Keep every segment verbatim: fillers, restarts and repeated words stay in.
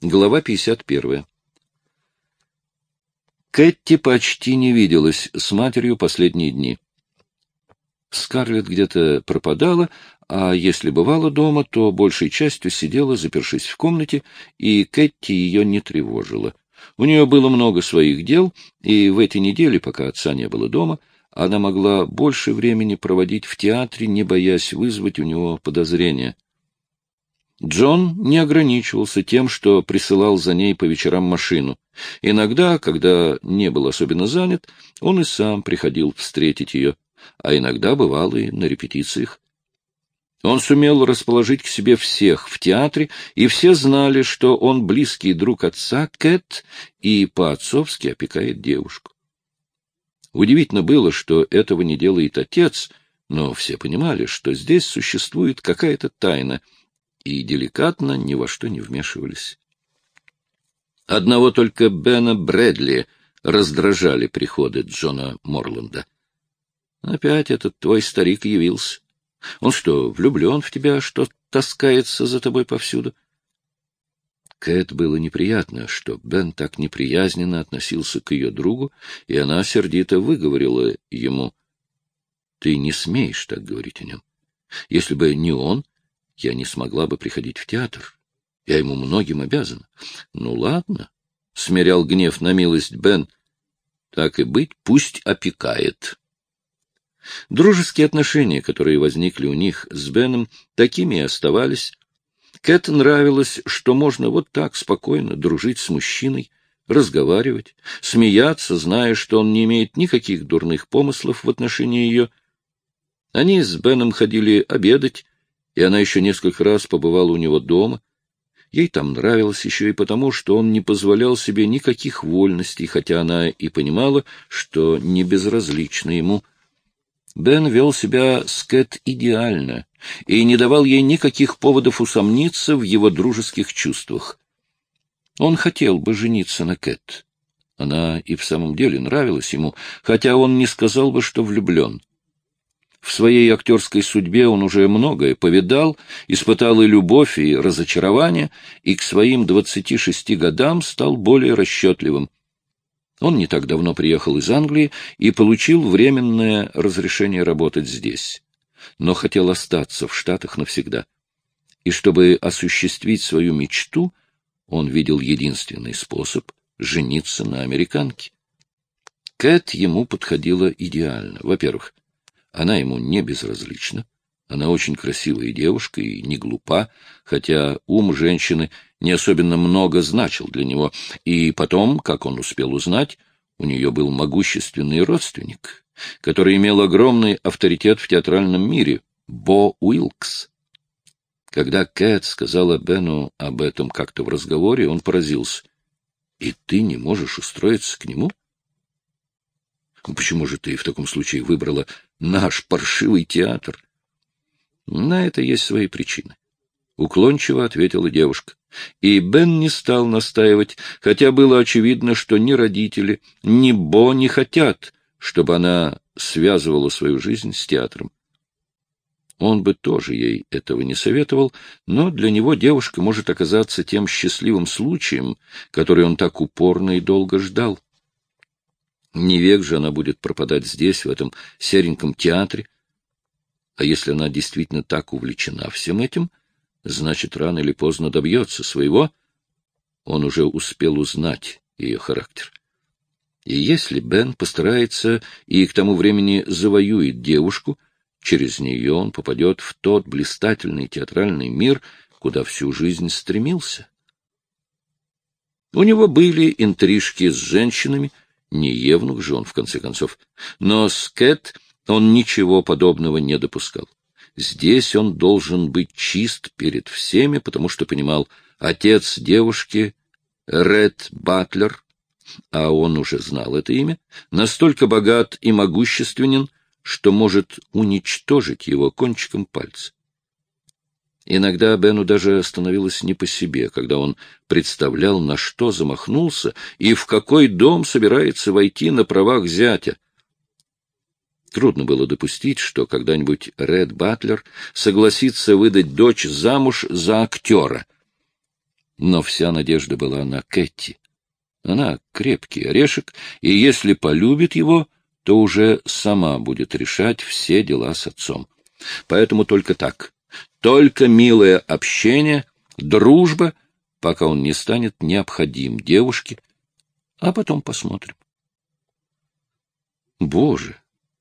Глава пятьдесят первая. Кэти почти не виделась с матерью последние дни. Скарлетт где-то пропадала, а если бывала дома, то большей частью сидела, запершись в комнате, и Кэти ее не тревожила. У нее было много своих дел, и в эти недели, пока отца не было дома, она могла больше времени проводить в театре, не боясь вызвать у него подозрения. Джон не ограничивался тем, что присылал за ней по вечерам машину. Иногда, когда не был особенно занят, он и сам приходил встретить ее, а иногда бывал и на репетициях. Он сумел расположить к себе всех в театре, и все знали, что он близкий друг отца Кэт и по-отцовски опекает девушку. Удивительно было, что этого не делает отец, но все понимали, что здесь существует какая-то тайна, и деликатно ни во что не вмешивались. Одного только Бена Брэдли раздражали приходы Джона Морланда. «Опять этот твой старик явился. Он что, влюблен в тебя, что таскается за тобой повсюду?» Кэт было неприятно, что Бен так неприязненно относился к ее другу, и она сердито выговорила ему: «Ты не смеешь так говорить о нем. Если бы не он, я не смогла бы приходить в театр. Я ему многим обязана». «Ну, ладно», — смирял гнев на милость Бен, — «так и быть, пусть опекает». Дружеские отношения, которые возникли у них с Беном, такими и оставались. Кэт нравилось, что можно вот так спокойно дружить с мужчиной, разговаривать, смеяться, зная, что он не имеет никаких дурных помыслов в отношении ее. Они с Беном ходили обедать, и она еще несколько раз побывала у него дома. Ей там нравилось еще и потому, что он не позволял себе никаких вольностей, хотя она и понимала, что не безразлично ему. Бен вел себя с Кэт идеально и не давал ей никаких поводов усомниться в его дружеских чувствах. Он хотел бы жениться на Кэт. Она и в самом деле нравилась ему, хотя он не сказал бы, что влюблен. В своей актерской судьбе он уже многое повидал, испытал и любовь, и разочарование, и к своим двадцати шести годам стал более расчетливым. Он не так давно приехал из Англии и получил временное разрешение работать здесь, но хотел остаться в Штатах навсегда. И чтобы осуществить свою мечту, он видел единственный способ — жениться на американке. Кэт ему подходила идеально. Во-первых, она ему не безразлична. Она очень красивая девушка и не глупа, хотя ум женщины не особенно много значил для него. И потом, как он успел узнать, у нее был могущественный родственник, который имел огромный авторитет в театральном мире — Бо Уилкс. Когда Кэт сказала Бену об этом как-то в разговоре, он поразился. «И ты не можешь устроиться к нему? Почему же ты в таком случае выбрала наш паршивый театр?» «На это есть свои причины», — уклончиво ответила девушка. И Бен не стал настаивать, хотя было очевидно, что ни родители, ни Бо не хотят, чтобы она связывала свою жизнь с театром. Он бы тоже ей этого не советовал, но для него девушка может оказаться тем счастливым случаем, который он так упорно и долго ждал. Не век же она будет пропадать здесь, в этом сереньком театре. А если она действительно так увлечена всем этим, значит, рано или поздно добьется своего. Он уже успел узнать ее характер. И если Бен постарается и к тому времени завоюет девушку, через нее он попадет в тот блистательный театральный мир, куда всю жизнь стремился. У него были интрижки с женщинами, не евнух же он, в конце концов, но с Кэт он ничего подобного не допускал. Здесь он должен быть чист перед всеми, потому что понимал, отец девушки, Ред Батлер, а он уже знал это имя, настолько богат и могущественен, что может уничтожить его кончиком пальца. Иногда Бену даже становилось не по себе, когда он представлял, на что замахнулся и в какой дом собирается войти на правах зятя. Трудно было допустить, что когда-нибудь Ред Батлер согласится выдать дочь замуж за актера. Но вся надежда была на Кэти. Она крепкий орешек, и если полюбит его, то уже сама будет решать все дела с отцом. Поэтому только так, только милое общение, дружба, пока он не станет необходим девушке, а потом посмотрим. Боже!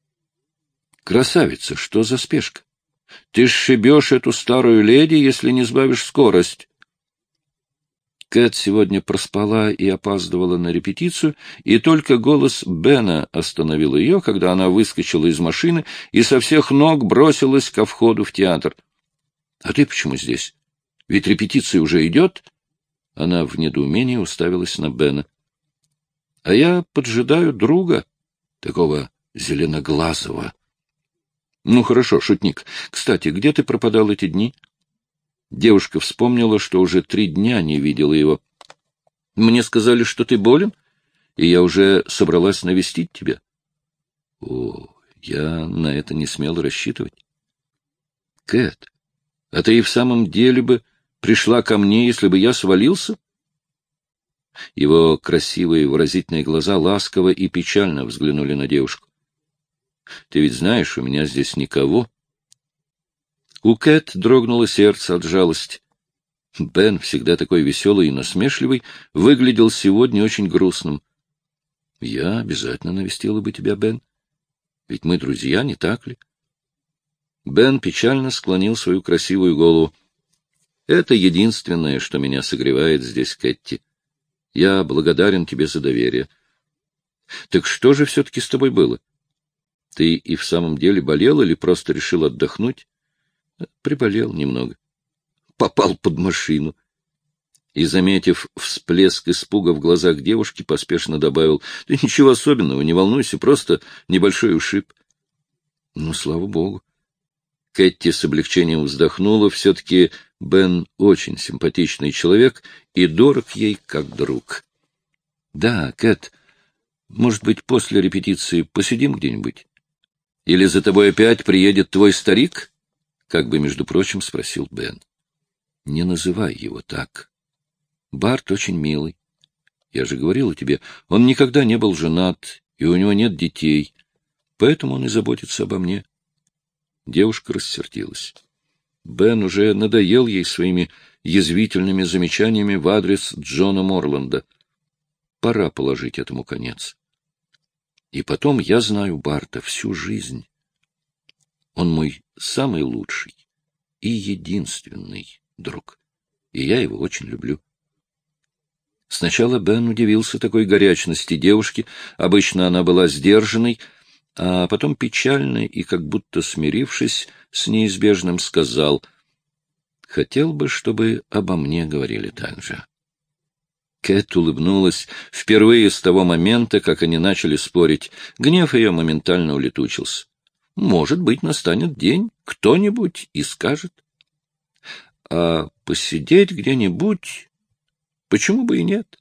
Красавица, что за спешка? Ты сшибешь эту старую леди, если не сбавишь скорость. Кэт сегодня проспала и опаздывала на репетицию, и только голос Бена остановил ее, когда она выскочила из машины и со всех ног бросилась ко входу в театр. — А ты почему здесь? Ведь репетиция уже идет? Она в недоумении уставилась на Бена. — А я поджидаю друга, такого зеленоглазого. — Ну, хорошо, шутник. Кстати, где ты пропадал эти дни? Девушка вспомнила, что уже три дня не видела его. — Мне сказали, что ты болен, и я уже собралась навестить тебя. — О, я на это не смел рассчитывать. — Кэт, а ты и в самом деле бы пришла ко мне, если бы я свалился? Его красивые выразительные глаза ласково и печально взглянули на девушку. — Ты ведь знаешь, у меня здесь никого. У Кэт дрогнуло сердце от жалости. Бен, всегда такой веселый и насмешливый, выглядел сегодня очень грустным. — Я обязательно навестила бы тебя, Бен. Ведь мы друзья, не так ли? Бен печально склонил свою красивую голову. — Это единственное, что меня согревает здесь, Кэтти. Я благодарен тебе за доверие. — Так что же все-таки с тобой было? Ты и в самом деле болел или просто решил отдохнуть? Приболел немного. Попал под машину. И, заметив всплеск испуга в глазах девушки, поспешно добавил: — Ты ничего особенного, не волнуйся, просто небольшой ушиб. Ну, слава богу. Кэтти с облегчением вздохнула. Все-таки Бен очень симпатичный человек и дорог ей как друг. — Да, Кэт, может быть, после репетиции посидим где-нибудь? Или за тобой опять приедет твой старик? Как бы, между прочим, спросил Бен. — Не называй его так. Барт очень милый. Я же говорила тебе, он никогда не был женат, и у него нет детей, поэтому он и заботится обо мне. Девушка рассердилась. Бен уже надоел ей своими язвительными замечаниями в адрес Джона Морланда. Пора положить этому конец. И потом я знаю Барта всю жизнь. Он мой самый лучший и единственный друг, и я его очень люблю. Сначала Бен удивился такой горячности девушки, обычно она была сдержанной, а потом печально и как будто смирившись с неизбежным, сказал: «Хотел бы, чтобы обо мне говорили так же». Кэт улыбнулась впервые с того момента, как они начали спорить. Гнев ее моментально улетучился. Может быть, настанет день, кто-нибудь и скажет. А посидеть где-нибудь, почему бы и нет?